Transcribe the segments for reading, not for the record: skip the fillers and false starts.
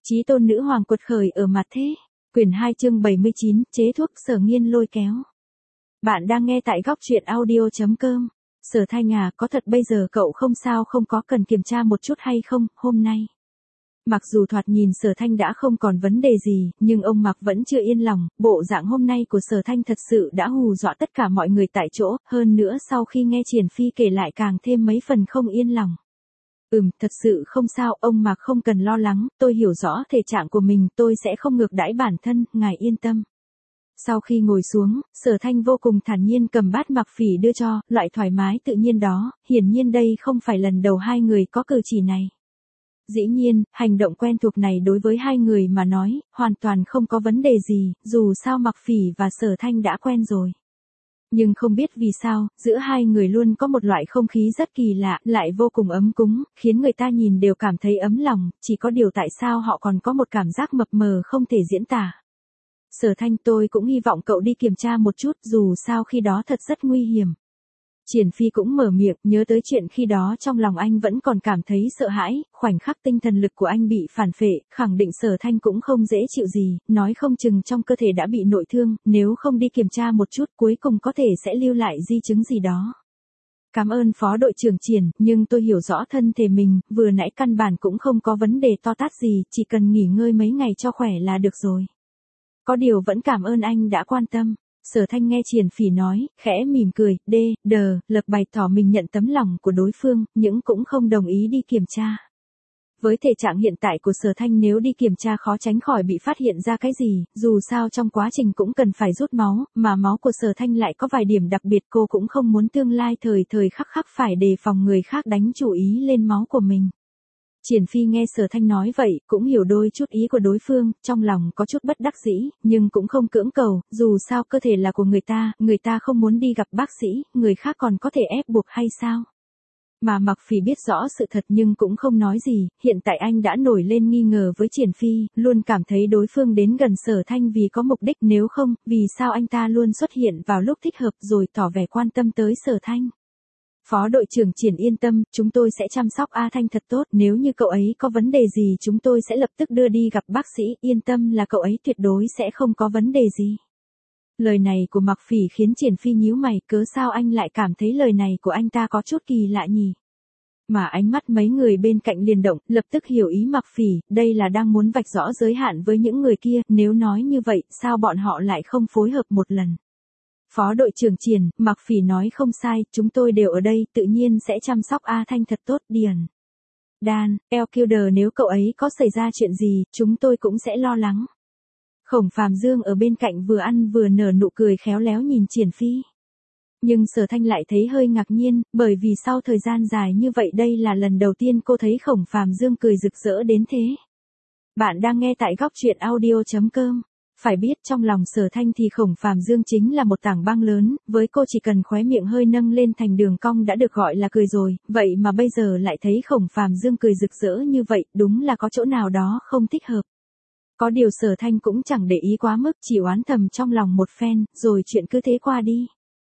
Chí tôn nữ hoàng quật khởi ở mặt thế. Quyển 2 chương 79, chế thuốc Sở Nghiên lôi kéo. Bạn đang nghe tại góc truyện audio.com. Sở Thanh à, có thật bây giờ cậu không sao không có cần kiểm tra một chút hay không, hôm nay. Mặc dù thoạt nhìn Sở Thanh đã không còn vấn đề gì, nhưng ông Mạc vẫn chưa yên lòng, bộ dạng hôm nay của Sở Thanh thật sự đã hù dọa tất cả mọi người tại chỗ, hơn nữa sau khi nghe Triển Phi kể lại càng thêm mấy phần không yên lòng. Thật sự không sao, ông Mạc không cần lo lắng, tôi hiểu rõ thể trạng của mình, tôi sẽ không ngược đãi bản thân, ngài yên tâm. Sau khi ngồi xuống, Sở Thanh vô cùng thản nhiên cầm bát Mạc Phỉ đưa cho, loại thoải mái tự nhiên đó, hiển nhiên đây không phải lần đầu hai người có cử chỉ này. Dĩ nhiên, hành động quen thuộc này đối với hai người mà nói, hoàn toàn không có vấn đề gì, dù sao Mạc Phỉ và Sở Thanh đã quen rồi. Nhưng không biết vì sao, giữa hai người luôn có một loại không khí rất kỳ lạ, lại vô cùng ấm cúng, khiến người ta nhìn đều cảm thấy ấm lòng, chỉ có điều tại sao họ còn có một cảm giác mập mờ không thể diễn tả. Sở Thanh, tôi cũng hy vọng cậu đi kiểm tra một chút, dù sao khi đó thật rất nguy hiểm. Triển Phi cũng mở miệng, nhớ tới chuyện khi đó trong lòng anh vẫn còn cảm thấy sợ hãi, khoảnh khắc tinh thần lực của anh bị phản phệ, khẳng định Sở Thanh cũng không dễ chịu gì, nói không chừng trong cơ thể đã bị nội thương, nếu không đi kiểm tra một chút cuối cùng có thể sẽ lưu lại di chứng gì đó. Cảm ơn Phó đội trưởng Triển, nhưng tôi hiểu rõ thân thể mình, vừa nãy căn bản cũng không có vấn đề to tát gì, chỉ cần nghỉ ngơi mấy ngày cho khỏe là được rồi. Có điều vẫn cảm ơn anh đã quan tâm. Sở Thanh nghe Triển Phỉ nói, khẽ mỉm cười, lập bày tỏ mình nhận tấm lòng của đối phương, nhưng cũng không đồng ý đi kiểm tra. Với thể trạng hiện tại của Sở Thanh nếu đi kiểm tra khó tránh khỏi bị phát hiện ra cái gì, dù sao trong quá trình cũng cần phải rút máu, mà máu của Sở Thanh lại có vài điểm đặc biệt cô cũng không muốn tương lai thời khắc phải đề phòng người khác đánh chủ ý lên máu của mình. Triển Phi nghe Sở Thanh nói vậy, cũng hiểu đôi chút ý của đối phương, trong lòng có chút bất đắc dĩ, nhưng cũng không cưỡng cầu, dù sao cơ thể là của người ta không muốn đi gặp bác sĩ, người khác còn có thể ép buộc hay sao? Mà Mạc Phỉ biết rõ sự thật nhưng cũng không nói gì, hiện tại anh đã nổi lên nghi ngờ với Triển Phi, luôn cảm thấy đối phương đến gần Sở Thanh vì có mục đích, nếu không, vì sao anh ta luôn xuất hiện vào lúc thích hợp rồi tỏ vẻ quan tâm tới Sở Thanh. Phó đội trưởng Triển yên tâm, chúng tôi sẽ chăm sóc A Thanh thật tốt, nếu như cậu ấy có vấn đề gì chúng tôi sẽ lập tức đưa đi gặp bác sĩ, yên tâm là cậu ấy tuyệt đối sẽ không có vấn đề gì. Lời này của Mạc Phỉ khiến Triển Phi nhíu mày, cớ sao anh lại cảm thấy lời này của anh ta có chút kỳ lạ nhỉ? Mà ánh mắt mấy người bên cạnh liền động, lập tức hiểu ý Mạc Phỉ, đây là đang muốn vạch rõ giới hạn với những người kia, nếu nói như vậy, sao bọn họ lại không phối hợp một lần? Phó đội trưởng Triển, Mạc Phỉ nói không sai, chúng tôi đều ở đây, tự nhiên sẽ chăm sóc A Thanh thật tốt, Điền. Dan, Elkilder nếu cậu ấy có xảy ra chuyện gì, chúng tôi cũng sẽ lo lắng. Khổng Phàm Dương ở bên cạnh vừa ăn vừa nở nụ cười khéo léo nhìn Triển Phi. Nhưng Sở Thanh lại thấy hơi ngạc nhiên, bởi vì sau thời gian dài như vậy đây là lần đầu tiên cô thấy Khổng Phàm Dương cười rực rỡ đến thế. Bạn đang nghe tại góc truyện audio.com. Phải biết trong lòng Sở Thanh thì Khổng Phàm Dương chính là một tảng băng lớn, với cô chỉ cần khóe miệng hơi nâng lên thành đường cong đã được gọi là cười rồi, vậy mà bây giờ lại thấy Khổng Phàm Dương cười rực rỡ như vậy, đúng là có chỗ nào đó không thích hợp. Có điều Sở Thanh cũng chẳng để ý quá mức, chỉ oán thầm trong lòng một phen, rồi chuyện cứ thế qua đi.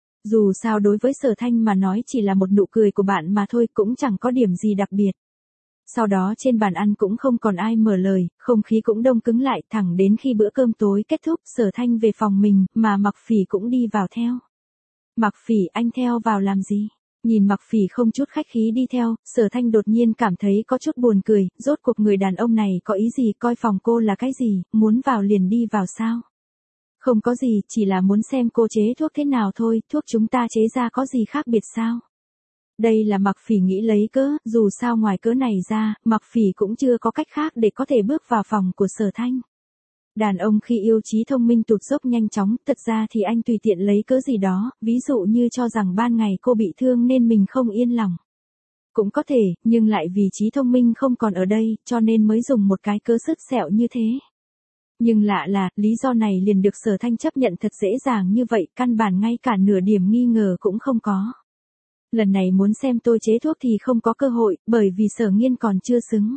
Dù sao đối với Sở Thanh mà nói chỉ là một nụ cười của bạn mà thôi, cũng chẳng có điểm gì đặc biệt. Sau đó trên bàn ăn cũng không còn ai mở lời, không khí cũng đông cứng lại, thẳng đến khi bữa cơm tối kết thúc, Sở Thanh về phòng mình, mà Mạc Phỉ cũng đi vào theo. Mạc Phỉ, anh theo vào làm gì? Nhìn Mạc Phỉ không chút khách khí đi theo, Sở Thanh đột nhiên cảm thấy có chút buồn cười, rốt cuộc người đàn ông này có ý gì, coi phòng cô là cái gì, muốn vào liền đi vào sao? Không có gì, chỉ là muốn xem cô chế thuốc thế nào thôi, thuốc chúng ta chế ra có gì khác biệt sao? Đây là Mạc Phỉ nghĩ lấy cớ, dù sao ngoài cớ này ra, Mạc Phỉ cũng chưa có cách khác để có thể bước vào phòng của Sở Thanh. Đàn ông khi yêu trí thông minh tụt dốc nhanh chóng, thật ra thì anh tùy tiện lấy cớ gì đó, ví dụ như cho rằng ban ngày cô bị thương nên mình không yên lòng. Cũng có thể, nhưng lại vì trí thông minh không còn ở đây, cho nên mới dùng một cái cớ sứt sẹo như thế. Nhưng lạ là, lý do này liền được Sở Thanh chấp nhận thật dễ dàng như vậy, căn bản ngay cả nửa điểm nghi ngờ cũng không có. Lần này muốn xem tôi chế thuốc thì không có cơ hội, bởi vì Sở Nghiên còn chưa xứng.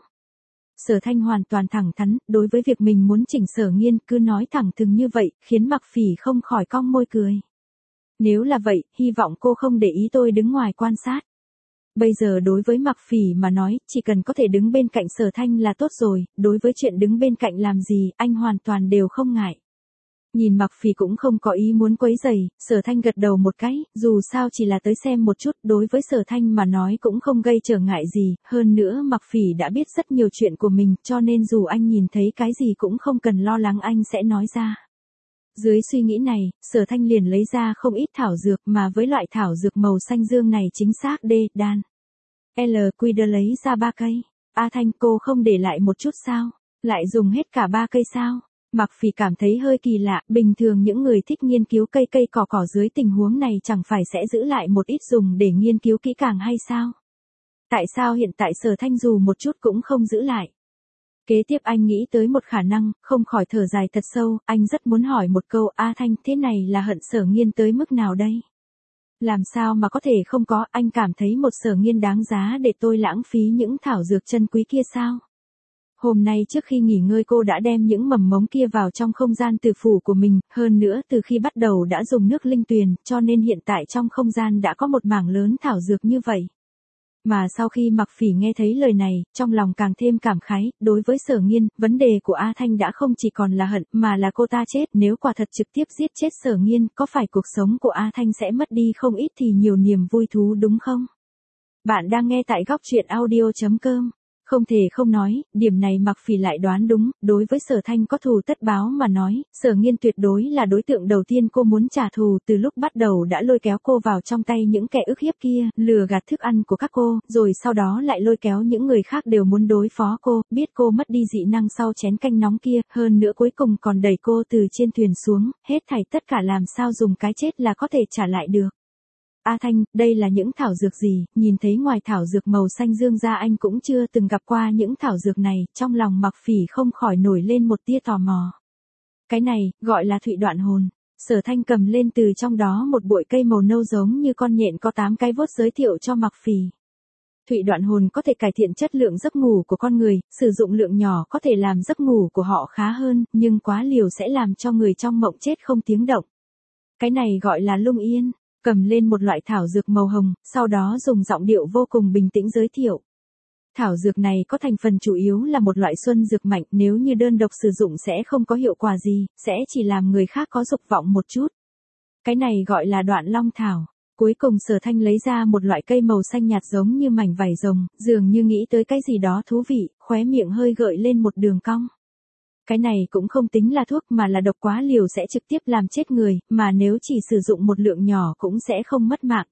Sở Thanh hoàn toàn thẳng thắn, đối với việc mình muốn chỉnh Sở Nghiên cứ nói thẳng thừng như vậy, khiến Mạc Phỉ không khỏi cong môi cười. Nếu là vậy, hy vọng cô không để ý tôi đứng ngoài quan sát. Bây giờ đối với Mạc Phỉ mà nói, chỉ cần có thể đứng bên cạnh Sở Thanh là tốt rồi, đối với chuyện đứng bên cạnh làm gì, anh hoàn toàn đều không ngại. Nhìn Mạc Phỉ cũng không có ý muốn quấy rầy, Sở Thanh gật đầu một cái, dù sao chỉ là tới xem một chút, đối với Sở Thanh mà nói cũng không gây trở ngại gì, hơn nữa Mạc Phỉ đã biết rất nhiều chuyện của mình, cho nên dù anh nhìn thấy cái gì cũng không cần lo lắng anh sẽ nói ra. Dưới suy nghĩ này, Sở Thanh liền lấy ra không ít thảo dược mà với loại thảo dược màu xanh dương này chính xác D, đan. LQ đưa lấy ra 3 cây. A Thanh cô không để lại một chút sao? Lại dùng hết cả 3 cây sao? Mạc Phỉ cảm thấy hơi kỳ lạ, bình thường những người thích nghiên cứu cây cây cỏ cỏ dưới tình huống này chẳng phải sẽ giữ lại một ít dùng để nghiên cứu kỹ càng hay sao? Tại sao hiện tại Sở Thanh dù một chút cũng không giữ lại? Kế tiếp anh nghĩ tới một khả năng, không khỏi thở dài thật sâu, anh rất muốn hỏi một câu, A Thanh thế này là hận Sở Nghiên tới mức nào đây? Làm sao mà có thể không có, anh cảm thấy một Sở Nghiên đáng giá để tôi lãng phí những thảo dược chân quý kia sao? Hôm nay trước khi nghỉ ngơi cô đã đem những mầm mống kia vào trong không gian tử phủ của mình, hơn nữa từ khi bắt đầu đã dùng nước linh tuyền, cho nên hiện tại trong không gian đã có một mảng lớn thảo dược như vậy. Mà sau khi Mạc Phỉ nghe thấy lời này, trong lòng càng thêm cảm khái, đối với Sở Nghiên, vấn đề của A Thanh đã không chỉ còn là hận, mà là cô ta chết, nếu quả thật trực tiếp giết chết Sở Nghiên, có phải cuộc sống của A Thanh sẽ mất đi không ít thì nhiều niềm vui thú đúng không? Bạn đang nghe tại góc truyện audio.com. Không thể không nói, điểm này Mạc Phỉ lại đoán đúng, đối với Sở Thanh có thù tất báo mà nói, Sở Nghiên tuyệt đối là đối tượng đầu tiên cô muốn trả thù, từ lúc bắt đầu đã lôi kéo cô vào trong tay những kẻ ức hiếp kia, lừa gạt thức ăn của các cô, rồi sau đó lại lôi kéo những người khác đều muốn đối phó cô, biết cô mất đi dị năng sau chén canh nóng kia, hơn nữa cuối cùng còn đẩy cô từ trên thuyền xuống, hết thảy tất cả làm sao dùng cái chết là có thể trả lại được. A Thanh, đây là những thảo dược gì, nhìn thấy ngoài thảo dược màu xanh dương ra anh cũng chưa từng gặp qua những thảo dược này, trong lòng Mạc Phỉ không khỏi nổi lên một tia tò mò. Cái này, gọi là thụy đoạn hồn. Sở Thanh cầm lên từ trong đó một bụi cây màu nâu giống như con nhện có 8 cái vuốt giới thiệu cho Mạc Phỉ. Thụy đoạn hồn có thể cải thiện chất lượng giấc ngủ của con người, sử dụng lượng nhỏ có thể làm giấc ngủ của họ khá hơn, nhưng quá liều sẽ làm cho người trong mộng chết không tiếng động. Cái này gọi là lung yên. Cầm lên một loại thảo dược màu hồng, sau đó dùng giọng điệu vô cùng bình tĩnh giới thiệu. Thảo dược này có thành phần chủ yếu là một loại xuân dược mạnh, nếu như đơn độc sử dụng sẽ không có hiệu quả gì, sẽ chỉ làm người khác có dục vọng một chút. Cái này gọi là đoạn long thảo. Cuối cùng Sở Thanh lấy ra một loại cây màu xanh nhạt giống như mảnh vải rồng, dường như nghĩ tới cái gì đó thú vị, khóe miệng hơi gợi lên một đường cong. Cái này cũng không tính là thuốc mà là độc quá liều sẽ trực tiếp làm chết người, mà nếu chỉ sử dụng một lượng nhỏ cũng sẽ không mất mạng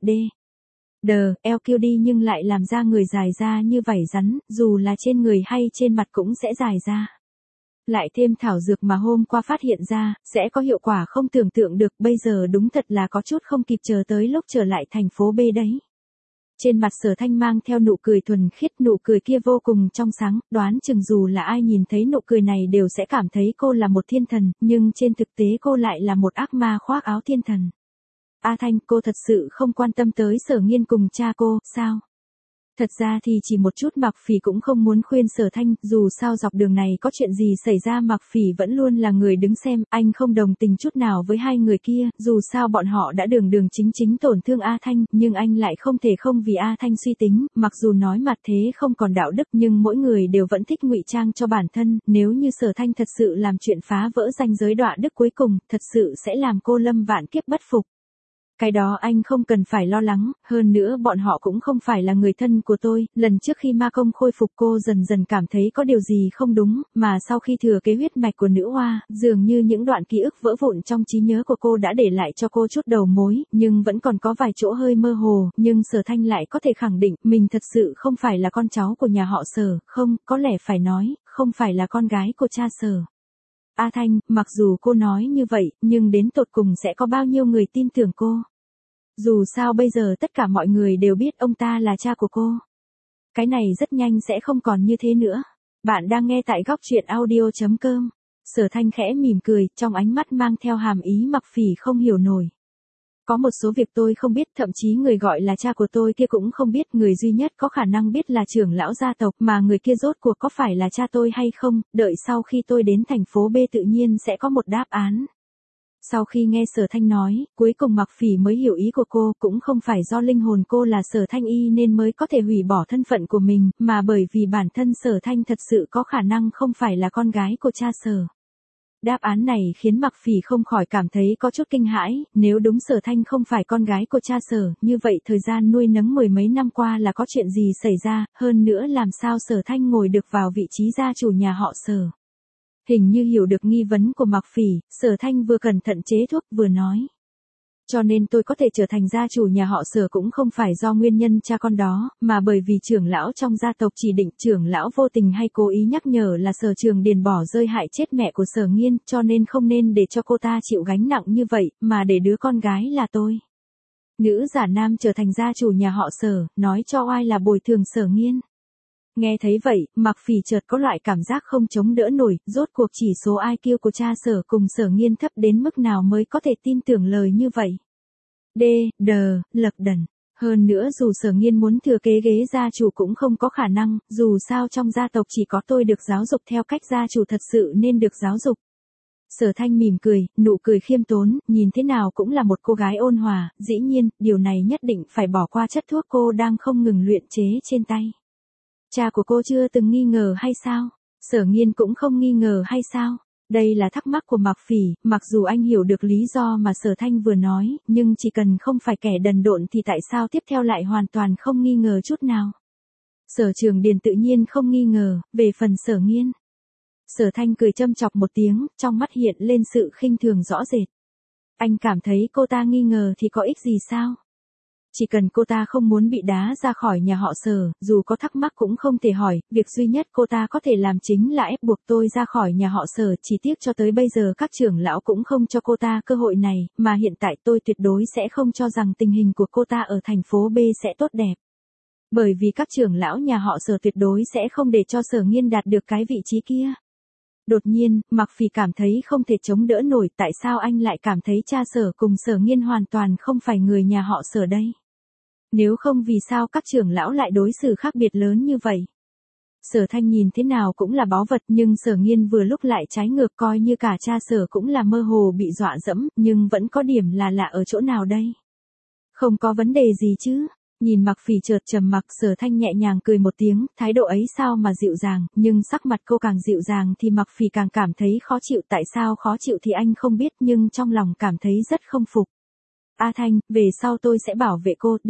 LQ đi nhưng lại làm ra người dài ra như vảy rắn, dù là trên người hay trên mặt cũng sẽ dài ra. Lại thêm thảo dược mà hôm qua phát hiện ra, sẽ có hiệu quả không tưởng tượng được, bây giờ đúng thật là có chút không kịp chờ tới lúc trở lại thành phố B đấy. Trên mặt Sở Thanh mang theo nụ cười thuần khiết, nụ cười kia vô cùng trong sáng, đoán chừng dù là ai nhìn thấy nụ cười này đều sẽ cảm thấy cô là một thiên thần, nhưng trên thực tế cô lại là một ác ma khoác áo thiên thần. A Thanh, cô thật sự không quan tâm tới Sở Nghiên cùng cha cô, sao? Thật ra thì chỉ một chút Mạc Phỉ cũng không muốn khuyên Sở Thanh, dù sao dọc đường này có chuyện gì xảy ra Mạc Phỉ vẫn luôn là người đứng xem, anh không đồng tình chút nào với hai người kia, dù sao bọn họ đã đường chính tổn thương A Thanh, nhưng anh lại không thể không vì A Thanh suy tính, mặc dù nói mặt thế không còn đạo đức nhưng mỗi người đều vẫn thích ngụy trang cho bản thân, nếu như Sở Thanh thật sự làm chuyện phá vỡ ranh giới đạo đức cuối cùng, thật sự sẽ làm cô lâm vạn kiếp bất phục. Cái đó anh không cần phải lo lắng, hơn nữa bọn họ cũng không phải là người thân của tôi, lần trước khi ma công khôi phục cô dần dần cảm thấy có điều gì không đúng, mà sau khi thừa kế huyết mạch của nữ hoa, dường như những đoạn ký ức vỡ vụn trong trí nhớ của cô đã để lại cho cô chút đầu mối, nhưng vẫn còn có vài chỗ hơi mơ hồ, nhưng Sở Thanh lại có thể khẳng định mình thật sự không phải là con cháu của nhà họ Sở, không, có lẽ phải nói, không phải là con gái của cha Sở. A Thanh, mặc dù cô nói như vậy, nhưng đến tột cùng sẽ có bao nhiêu người tin tưởng cô? Dù sao bây giờ tất cả mọi người đều biết ông ta là cha của cô. Cái này rất nhanh sẽ không còn như thế nữa. Bạn đang nghe tại góc truyện audio.com. Sở Thanh khẽ mỉm cười, trong ánh mắt mang theo hàm ý Mạc Phỉ không hiểu nổi. Có một số việc tôi không biết, thậm chí người gọi là cha của tôi kia cũng không biết, người duy nhất có khả năng biết là trưởng lão gia tộc, mà người kia rốt cuộc có phải là cha tôi hay không, đợi sau khi tôi đến thành phố B tự nhiên sẽ có một đáp án. Sau khi nghe Sở Thanh nói, cuối cùng Mặc Phỉ mới hiểu ý của cô, cũng không phải do linh hồn cô là Sở Thanh Y nên mới có thể hủy bỏ thân phận của mình, mà bởi vì bản thân Sở Thanh thật sự có khả năng không phải là con gái của cha Sở. Đáp án này khiến Mặc Phỉ không khỏi cảm thấy có chút kinh hãi, nếu đúng Sở Thanh không phải con gái của cha Sở, như vậy thời gian nuôi nấng mười mấy năm qua là có chuyện gì xảy ra, hơn nữa làm sao Sở Thanh ngồi được vào vị trí gia chủ nhà họ Sở. Hình như hiểu được nghi vấn của Mặc Phỉ, Sở Thanh vừa cẩn thận chế thuốc vừa nói. Cho nên tôi có thể trở thành gia chủ nhà họ Sở cũng không phải do nguyên nhân cha con đó, mà bởi vì trưởng lão trong gia tộc chỉ định trưởng lão vô tình hay cố ý nhắc nhở là Sở Trường Điền bỏ rơi hại chết mẹ của Sở Nghiên, cho nên không nên để cho cô ta chịu gánh nặng như vậy, mà để đứa con gái là tôi. Nữ giả nam trở thành gia chủ nhà họ Sở, nói cho oai là bồi thường Sở Nghiên. Nghe thấy vậy, Mặc Phỉ chợt có loại cảm giác không chống đỡ nổi, rốt cuộc chỉ số IQ của cha Sở cùng Sở Nghiên thấp đến mức nào mới có thể tin tưởng lời như vậy. Lật đần. Hơn nữa dù Sở Nghiên muốn thừa kế ghế gia chủ cũng không có khả năng, dù sao trong gia tộc chỉ có tôi được giáo dục theo cách gia chủ thật sự nên được giáo dục. Sở Thanh mỉm cười, nụ cười khiêm tốn, nhìn thế nào cũng là một cô gái ôn hòa, dĩ nhiên, điều này nhất định phải bỏ qua chất thuốc cô đang không ngừng luyện chế trên tay. Cha của cô chưa từng nghi ngờ hay sao? Sở Nghiên cũng không nghi ngờ hay sao? Đây là thắc mắc của Mặc Phỉ, mặc dù anh hiểu được lý do mà Sở Thanh vừa nói, nhưng chỉ cần không phải kẻ đần độn thì tại sao tiếp theo lại hoàn toàn không nghi ngờ chút nào. Sở Trường Điền tự nhiên không nghi ngờ, về phần Sở Nghiên. Sở Thanh cười châm chọc một tiếng, trong mắt hiện lên sự khinh thường rõ rệt. Anh cảm thấy cô ta nghi ngờ thì có ích gì sao? Chỉ cần cô ta không muốn bị đá ra khỏi nhà họ Sở, dù có thắc mắc cũng không thể hỏi, việc duy nhất cô ta có thể làm chính là ép buộc tôi ra khỏi nhà họ Sở, chỉ tiếc cho tới bây giờ các trưởng lão cũng không cho cô ta cơ hội này, mà hiện tại tôi tuyệt đối sẽ không cho rằng tình hình của cô ta ở thành phố B sẽ tốt đẹp. Bởi vì các trưởng lão nhà họ Sở tuyệt đối sẽ không để cho Sở Nghiên đạt được cái vị trí kia. Đột nhiên, Mặc Phỉ cảm thấy không thể chống đỡ nổi, tại sao anh lại cảm thấy cha Sở cùng Sở Nghiên hoàn toàn không phải người nhà họ Sở đây? Nếu không vì sao các trưởng lão lại đối xử khác biệt lớn như vậy? Sở Thanh nhìn thế nào cũng là báu vật, nhưng Sở Nghiên vừa lúc lại trái ngược, coi như cả cha Sở cũng là mơ hồ bị dọa dẫm, nhưng vẫn có điểm là lạ ở chỗ nào đây? Không có vấn đề gì chứ? Nhìn Mặc Phỉ chợt trầm mặc, Sở Thanh nhẹ nhàng cười một tiếng, thái độ ấy sao mà dịu dàng, nhưng sắc mặt cô càng dịu dàng thì Mặc Phỉ càng cảm thấy khó chịu, tại sao khó chịu thì anh không biết nhưng trong lòng cảm thấy rất không phục. A Thanh, về sau tôi sẽ bảo vệ cô,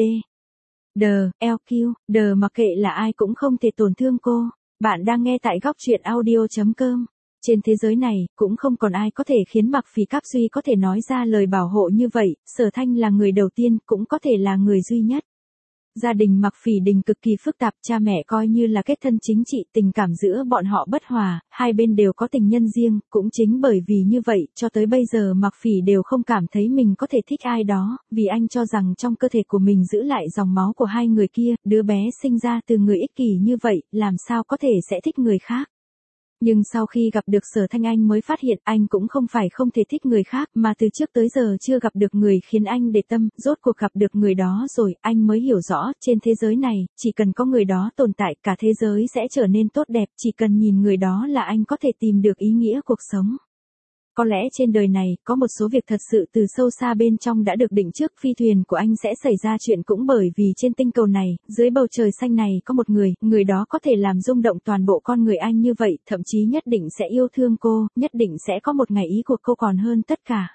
mặc kệ là ai cũng không thể tổn thương cô. Bạn đang nghe tại góc truyện audio.com. Trên thế giới này, cũng không còn ai có thể khiến Mặc Phỉ Cáp Duy có thể nói ra lời bảo hộ như vậy, Sở Thanh là người đầu tiên, cũng có thể là người duy nhất. Gia đình Mặc Phỉ Đình cực kỳ phức tạp, cha mẹ coi như là kết thân chính trị, tình cảm giữa bọn họ bất hòa, hai bên đều có tình nhân riêng, cũng chính bởi vì như vậy, cho tới bây giờ Mặc Phỉ đều không cảm thấy mình có thể thích ai đó, vì anh cho rằng trong cơ thể của mình giữ lại dòng máu của hai người kia, đứa bé sinh ra từ người ích kỷ như vậy, làm sao có thể sẽ thích người khác. Nhưng sau khi gặp được Sở Thanh anh mới phát hiện anh cũng không phải không thể thích người khác, mà từ trước tới giờ chưa gặp được người khiến anh để tâm, rốt cuộc gặp được người đó rồi, anh mới hiểu rõ, trên thế giới này, chỉ cần có người đó tồn tại, cả thế giới sẽ trở nên tốt đẹp, chỉ cần nhìn người đó là anh có thể tìm được ý nghĩa cuộc sống. Có lẽ trên đời này, có một số việc thật sự từ sâu xa bên trong đã được định trước, phi thuyền của anh sẽ xảy ra chuyện cũng bởi vì trên tinh cầu này, dưới bầu trời xanh này có một người đó có thể làm rung động toàn bộ con người anh như vậy, thậm chí nhất định sẽ yêu thương cô, nhất định sẽ có một ngày ý của cô còn hơn tất cả.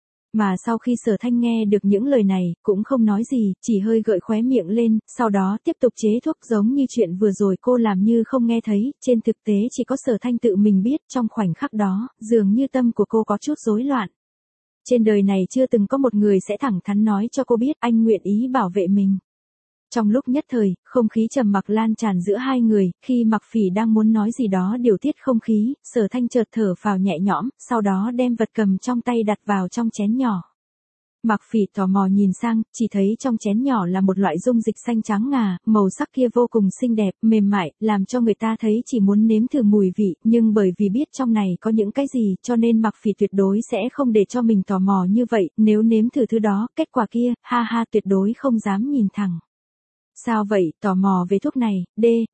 Mà sau khi Sở Thanh nghe được những lời này, cũng không nói gì, chỉ hơi gợi khóe miệng lên, sau đó tiếp tục chế thuốc giống như chuyện vừa rồi cô làm như không nghe thấy, trên thực tế chỉ có Sở Thanh tự mình biết, trong khoảnh khắc đó, dường như tâm của cô có chút rối loạn. Trên đời này chưa từng có một người sẽ thẳng thắn nói cho cô biết anh nguyện ý bảo vệ mình. Trong lúc nhất thời, không khí trầm mặc lan tràn giữa hai người, khi Mặc Phỉ đang muốn nói gì đó điều tiết không khí, Sở Thanh chợt thở phào nhẹ nhõm, sau đó đem vật cầm trong tay đặt vào trong chén nhỏ. Mặc Phỉ tò mò nhìn sang, chỉ thấy trong chén nhỏ là một loại dung dịch xanh trắng ngà, màu sắc kia vô cùng xinh đẹp, mềm mại, làm cho người ta thấy chỉ muốn nếm thử mùi vị, nhưng bởi vì biết trong này có những cái gì, cho nên Mặc Phỉ tuyệt đối sẽ không để cho mình tò mò như vậy, nếu nếm thử thứ đó, kết quả kia, ha ha tuyệt đối không dám nhìn thẳng. Sao vậy, tò mò về thuốc này,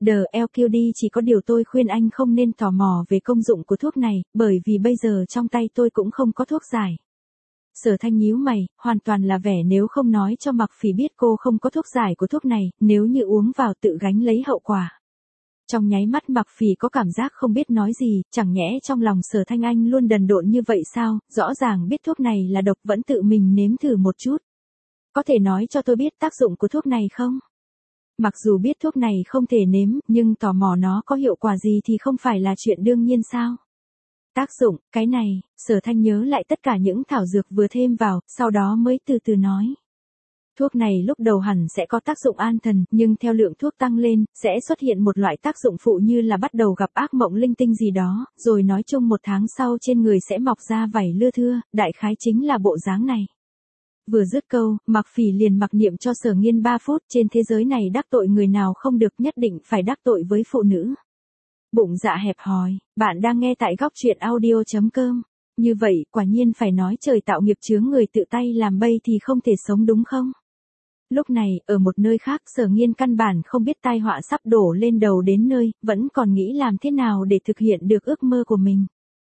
LQD chỉ có điều tôi khuyên anh không nên tò mò về công dụng của thuốc này, bởi vì bây giờ trong tay tôi cũng không có thuốc giải. Sở Thanh nhíu mày, hoàn toàn là vẻ nếu không nói cho Mặc Phỉ biết cô không có thuốc giải của thuốc này, nếu như uống vào tự gánh lấy hậu quả. Trong nháy mắt Mặc Phỉ có cảm giác không biết nói gì, chẳng nhẽ trong lòng Sở Thanh Anh luôn đần độn như vậy sao, rõ ràng biết thuốc này là độc vẫn tự mình nếm thử một chút. Có thể nói cho tôi biết tác dụng của thuốc này không? Mặc dù biết thuốc này không thể nếm, nhưng tò mò nó có hiệu quả gì thì không phải là chuyện đương nhiên sao? Tác dụng, cái này, Sở Thanh nhớ lại tất cả những thảo dược vừa thêm vào, sau đó mới từ từ nói. Thuốc này lúc đầu hẳn sẽ có tác dụng an thần, nhưng theo lượng thuốc tăng lên, sẽ xuất hiện một loại tác dụng phụ như là bắt đầu gặp ác mộng linh tinh gì đó, rồi nói chung 1 tháng sau trên người sẽ mọc ra vảy lưa thưa, đại khái chính là bộ dáng này. Vừa dứt câu, Mặc Phỉ liền mặc niệm cho Sở Nghiên 3 phút, trên thế giới này đắc tội người nào không được, nhất định phải đắc tội với phụ nữ. Bụng dạ hẹp hòi, bạn đang nghe tại góc truyện audio.com. Như vậy, quả nhiên phải nói trời tạo nghiệp chướng người tự tay làm bây thì không thể sống đúng không? Lúc này, ở một nơi khác Sở Nghiên căn bản không biết tai họa sắp đổ lên đầu đến nơi, vẫn còn nghĩ làm thế nào để thực hiện được ước mơ của mình.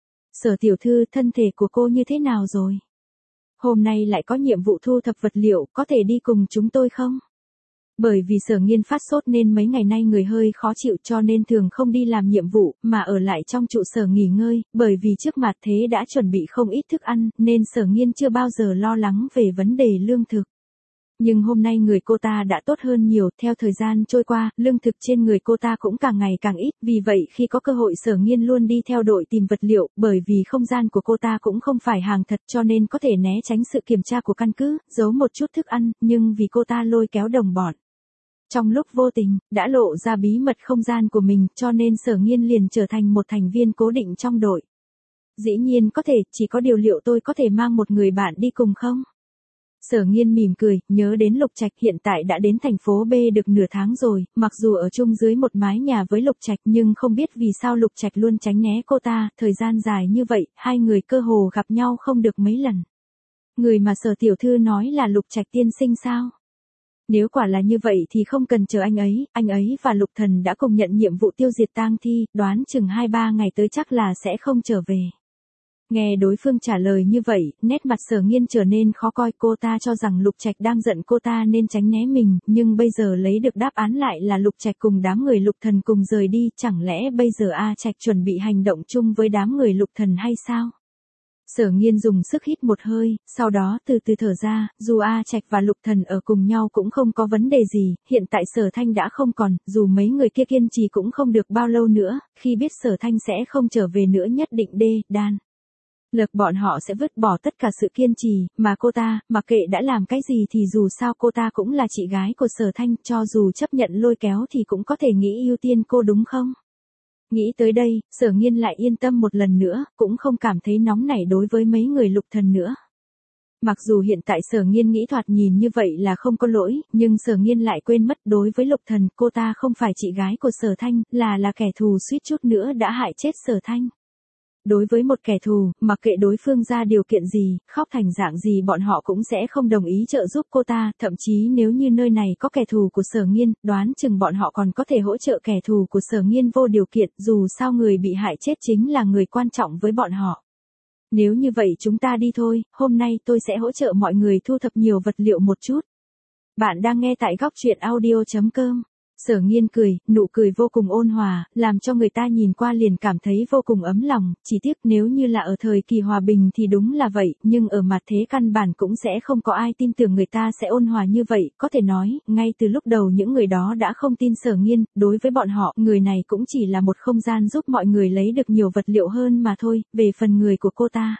Sở tiểu thư, thân thể của cô như thế nào rồi? Hôm nay lại có nhiệm vụ thu thập vật liệu, có thể đi cùng chúng tôi không? Bởi vì Sở Nghiên phát sốt nên mấy ngày nay người hơi khó chịu cho nên thường không đi làm nhiệm vụ, mà ở lại trong trụ sở nghỉ ngơi, bởi vì trước mặt thế đã chuẩn bị không ít thức ăn, nên Sở Nghiên chưa bao giờ lo lắng về vấn đề lương thực. Nhưng hôm nay người cô ta đã tốt hơn nhiều, theo thời gian trôi qua, lương thực trên người cô ta cũng càng ngày càng ít, vì vậy khi có cơ hội Sở Nghiên luôn đi theo đội tìm vật liệu, bởi vì không gian của cô ta cũng không phải hàng thật cho nên có thể né tránh sự kiểm tra của căn cứ, giấu một chút thức ăn, nhưng vì cô ta lôi kéo đồng bọn. Trong lúc vô tình, đã lộ ra bí mật không gian của mình cho nên Sở Nghiên liền trở thành một thành viên cố định trong đội. Dĩ nhiên có thể, chỉ có điều liệu tôi có thể mang một người bạn đi cùng không? Sở Nghiên mỉm cười, nhớ đến Lục Trạch hiện tại đã đến thành phố B được nửa tháng rồi, mặc dù ở chung dưới một mái nhà với Lục Trạch nhưng không biết vì sao Lục Trạch luôn tránh né cô ta, thời gian dài như vậy, hai người cơ hồ gặp nhau không được mấy lần. Người mà Sở tiểu thư nói là Lục Trạch tiên sinh sao? Nếu quả là như vậy thì không cần chờ anh ấy và Lục Thần đã cùng nhận nhiệm vụ tiêu diệt tang thi, đoán chừng 2-3 ngày tới chắc là sẽ không trở về. Nghe đối phương trả lời như vậy, nét mặt Sở Nghiên trở nên khó coi, cô ta cho rằng Lục Trạch đang giận cô ta nên tránh né mình, nhưng bây giờ lấy được đáp án lại là Lục Trạch cùng đám người Lục Thần cùng rời đi, chẳng lẽ bây giờ A Trạch chuẩn bị hành động chung với đám người Lục Thần hay sao? Sở Nghiên dùng sức hít một hơi, sau đó từ từ thở ra, dù A Trạch và Lục Thần ở cùng nhau cũng không có vấn đề gì, hiện tại Sở Thanh đã không còn, dù mấy người kia kiên trì cũng không được bao lâu nữa, khi biết Sở Thanh sẽ không trở về nữa nhất định đan lực bọn họ sẽ vứt bỏ tất cả sự kiên trì, mà cô ta, mặc kệ đã làm cái gì thì dù sao cô ta cũng là chị gái của Sở Thanh, cho dù chấp nhận lôi kéo thì cũng có thể nghĩ ưu tiên cô đúng không? Nghĩ tới đây, Sở Nghiên lại yên tâm một lần nữa, cũng không cảm thấy nóng nảy đối với mấy người Lục Thần nữa. Mặc dù hiện tại Sở Nghiên nghĩ thoạt nhìn như vậy là không có lỗi, nhưng Sở Nghiên lại quên mất đối với Lục Thần, cô ta không phải chị gái của Sở Thanh, là kẻ thù suýt chút nữa đã hại chết Sở Thanh. Đối với một kẻ thù, mặc kệ đối phương ra điều kiện gì, khóc thành dạng gì bọn họ cũng sẽ không đồng ý trợ giúp cô ta, thậm chí nếu như nơi này có kẻ thù của Sở Nghiên, đoán chừng bọn họ còn có thể hỗ trợ kẻ thù của Sở Nghiên vô điều kiện, dù sao người bị hại chết chính là người quan trọng với bọn họ. Nếu như vậy chúng ta đi thôi, hôm nay tôi sẽ hỗ trợ mọi người thu thập nhiều vật liệu một chút. Bạn đang nghe tại góc truyện audio.com. Sở Nghiên cười, nụ cười vô cùng ôn hòa, làm cho người ta nhìn qua liền cảm thấy vô cùng ấm lòng, chỉ tiếc nếu như là ở thời kỳ hòa bình thì đúng là vậy, nhưng ở mặt thế căn bản cũng sẽ không có ai tin tưởng người ta sẽ ôn hòa như vậy, có thể nói, ngay từ lúc đầu những người đó đã không tin Sở Nghiên, đối với bọn họ, người này cũng chỉ là một không gian giúp mọi người lấy được nhiều vật liệu hơn mà thôi, về phần người của cô ta.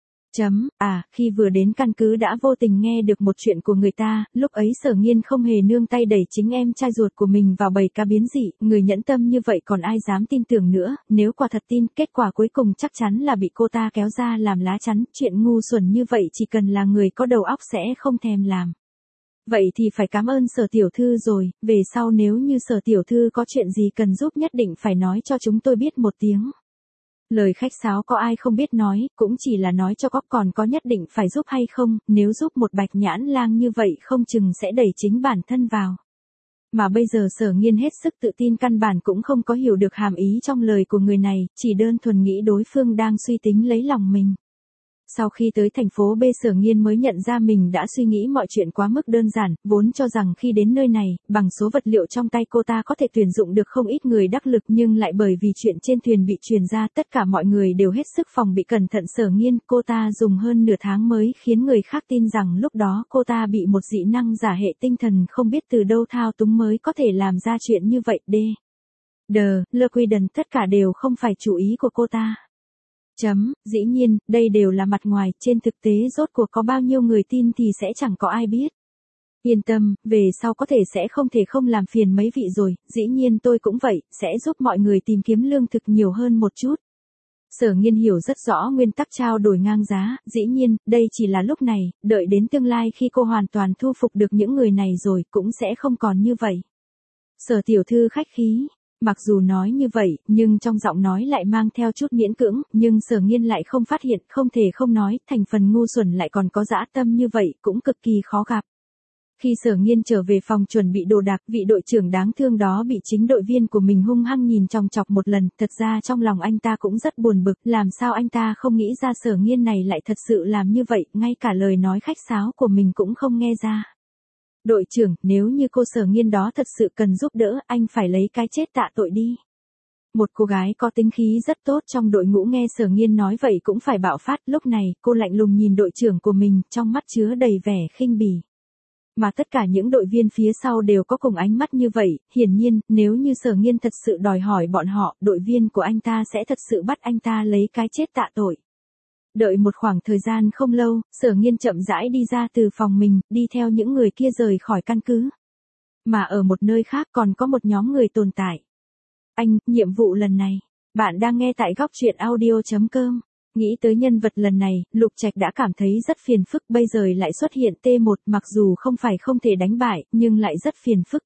Khi vừa đến căn cứ đã vô tình nghe được một chuyện của người ta, lúc ấy Sở Nghiên không hề nương tay đẩy chính em trai ruột của mình vào bầy cá biến dị, người nhẫn tâm như vậy còn ai dám tin tưởng nữa, nếu quả thật tin, kết quả cuối cùng chắc chắn là bị cô ta kéo ra làm lá chắn, chuyện ngu xuẩn như vậy chỉ cần là người có đầu óc sẽ không thèm làm. Vậy thì phải cảm ơn Sở tiểu thư rồi, về sau nếu như Sở tiểu thư có chuyện gì cần giúp nhất định phải nói cho chúng tôi biết một tiếng. Lời khách sáo có ai không biết nói, cũng chỉ là nói cho còn có nhất định phải giúp hay không, nếu giúp một Bạch Nhãn Lang như vậy không chừng sẽ đẩy chính bản thân vào. Mà bây giờ Sở Nghiên hết sức tự tin căn bản cũng không có hiểu được hàm ý trong lời của người này, chỉ đơn thuần nghĩ đối phương đang suy tính lấy lòng mình. Sau khi tới thành phố B, Sở Nghiên mới nhận ra mình đã suy nghĩ mọi chuyện quá mức đơn giản, vốn cho rằng khi đến nơi này, bằng số vật liệu trong tay cô ta có thể tuyển dụng được không ít người đắc lực, nhưng lại bởi vì chuyện trên thuyền bị truyền ra, tất cả mọi người đều hết sức phòng bị cẩn thận. Sở Nghiên, cô ta dùng hơn nửa tháng mới khiến người khác tin rằng lúc đó cô ta bị một dị năng giả hệ tinh thần không biết từ đâu thao túng mới có thể làm ra chuyện như vậy. Le Quiden, tất cả đều không phải chủ ý của cô ta. Dĩ nhiên, đây đều là mặt ngoài, trên thực tế rốt cuộc có bao nhiêu người tin thì sẽ chẳng có ai biết. Yên tâm, về sau có thể sẽ không thể không làm phiền mấy vị rồi, dĩ nhiên tôi cũng vậy, sẽ giúp mọi người tìm kiếm lương thực nhiều hơn một chút. Sở Nghiên hiểu rất rõ nguyên tắc trao đổi ngang giá, dĩ nhiên, đây chỉ là lúc này, đợi đến tương lai khi cô hoàn toàn thu phục được những người này rồi, cũng sẽ không còn như vậy. Sở tiểu thư khách khí. Mặc dù nói như vậy, nhưng trong giọng nói lại mang theo chút miễn cưỡng, nhưng Sở Nghiên lại không phát hiện, không thể không nói, thành phần ngu xuẩn lại còn có dã tâm như vậy, cũng cực kỳ khó gặp. Khi Sở Nghiên trở về phòng chuẩn bị đồ đạc, vị đội trưởng đáng thương đó bị chính đội viên của mình hung hăng nhìn chòng chọc một lần, thật ra trong lòng anh ta cũng rất buồn bực, làm sao anh ta không nghĩ ra Sở Nghiên này lại thật sự làm như vậy, ngay cả lời nói khách sáo của mình cũng không nghe ra. Đội trưởng, nếu như cô Sở Nghiên đó thật sự cần giúp đỡ, anh phải lấy cái chết tạ tội đi. Một cô gái có tính khí rất tốt trong đội ngũ nghe Sở Nghiên nói vậy cũng phải bạo phát, lúc này, cô lạnh lùng nhìn đội trưởng của mình, trong mắt chứa đầy vẻ khinh bỉ. Mà tất cả những đội viên phía sau đều có cùng ánh mắt như vậy, hiển nhiên, nếu như Sở Nghiên thật sự đòi hỏi bọn họ, đội viên của anh ta sẽ thật sự bắt anh ta lấy cái chết tạ tội. Đợi một khoảng thời gian không lâu, Sở Nghiên chậm rãi đi ra từ phòng mình, đi theo những người kia rời khỏi căn cứ. Mà ở một nơi khác còn có một nhóm người tồn tại. Anh, nhiệm vụ lần này. Bạn đang nghe tại góc truyện audio.com. Nghĩ tới nhân vật lần này, Lục Trạch đã cảm thấy rất phiền phức, bây giờ lại xuất hiện T1, mặc dù không phải không thể đánh bại, nhưng lại rất phiền phức.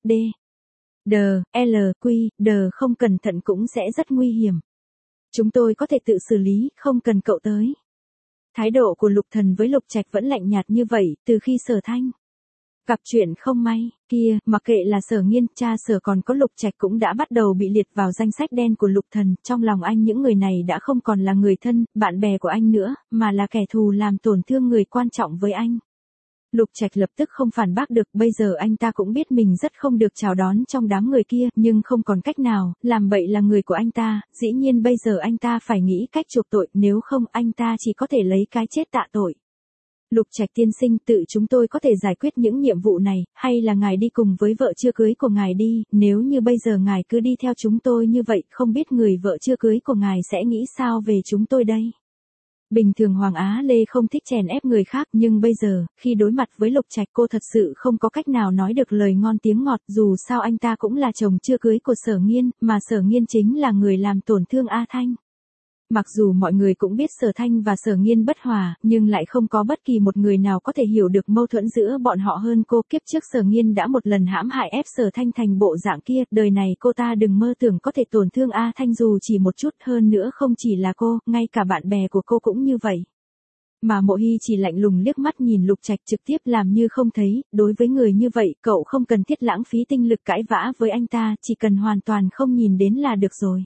Không cẩn thận cũng sẽ rất nguy hiểm. Chúng tôi có thể tự xử lý, không cần cậu tới. Thái độ của Lục Thần với Lục Trạch vẫn lạnh nhạt như vậy, từ khi Sở Thanh gặp chuyện không may kia, mặc kệ là Sở Nghiên, cha Sở còn có Lục Trạch cũng đã bắt đầu bị liệt vào danh sách đen của Lục Thần, trong lòng anh những người này đã không còn là người thân, bạn bè của anh nữa, mà là kẻ thù làm tổn thương người quan trọng với anh. Lục Trạch lập tức không phản bác được, bây giờ anh ta cũng biết mình rất không được chào đón trong đám người kia, nhưng không còn cách nào, làm bậy là người của anh ta, dĩ nhiên bây giờ anh ta phải nghĩ cách chuộc tội, nếu không anh ta chỉ có thể lấy cái chết tạ tội. Lục Trạch tiên sinh, tự chúng tôi có thể giải quyết những nhiệm vụ này, hay là ngài đi cùng với vợ chưa cưới của ngài đi, nếu như bây giờ ngài cứ đi theo chúng tôi như vậy, không biết người vợ chưa cưới của ngài sẽ nghĩ sao về chúng tôi đây. Bình thường Hoàng Á Lê không thích chèn ép người khác, nhưng bây giờ, khi đối mặt với Lục Trạch cô thật sự không có cách nào nói được lời ngon tiếng ngọt, dù sao anh ta cũng là chồng chưa cưới của Sở Nghiên, mà Sở Nghiên chính là người làm tổn thương A Thanh. Mặc dù mọi người cũng biết Sở Thanh và Sở Nghiên bất hòa, nhưng lại không có bất kỳ một người nào có thể hiểu được mâu thuẫn giữa bọn họ hơn cô. Kiếp trước Sở Nghiên đã một lần hãm hại ép Sở Thanh thành bộ dạng kia, đời này cô ta đừng mơ tưởng có thể tổn thương A Thanh dù chỉ một chút, hơn nữa không chỉ là cô, ngay cả bạn bè của cô cũng như vậy. Mà Mộ Hy chỉ lạnh lùng liếc mắt nhìn Lục Trạch, trực tiếp làm như không thấy, đối với người như vậy, cậu không cần thiết lãng phí tinh lực cãi vã với anh ta, chỉ cần hoàn toàn không nhìn đến là được rồi.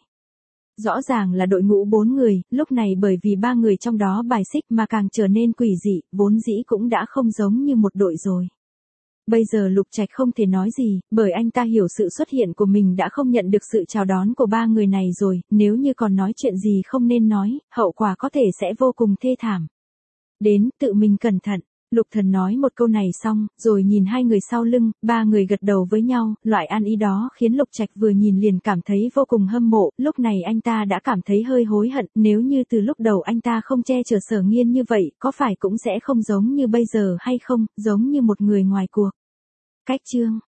Rõ ràng là đội ngũ 4 người, lúc này bởi vì 3 người trong đó bài xích mà càng trở nên quỷ dị, vốn dĩ cũng đã không giống như một đội rồi. Bây giờ Lục Trạch không thể nói gì, bởi anh ta hiểu sự xuất hiện của mình đã không nhận được sự chào đón của 3 người này rồi, nếu như còn nói chuyện gì không nên nói, hậu quả có thể sẽ vô cùng thê thảm. Đến, tự mình cẩn thận. Lục Thần nói một câu này xong, rồi nhìn hai người sau lưng, 3 người gật đầu với nhau, loại an ý đó khiến Lục Trạch vừa nhìn liền cảm thấy vô cùng hâm mộ, lúc này anh ta đã cảm thấy hơi hối hận, nếu như từ lúc đầu anh ta không che chở Sở Nghiên như vậy, có phải cũng sẽ không giống như bây giờ hay không, giống như một người ngoài cuộc. Cách chương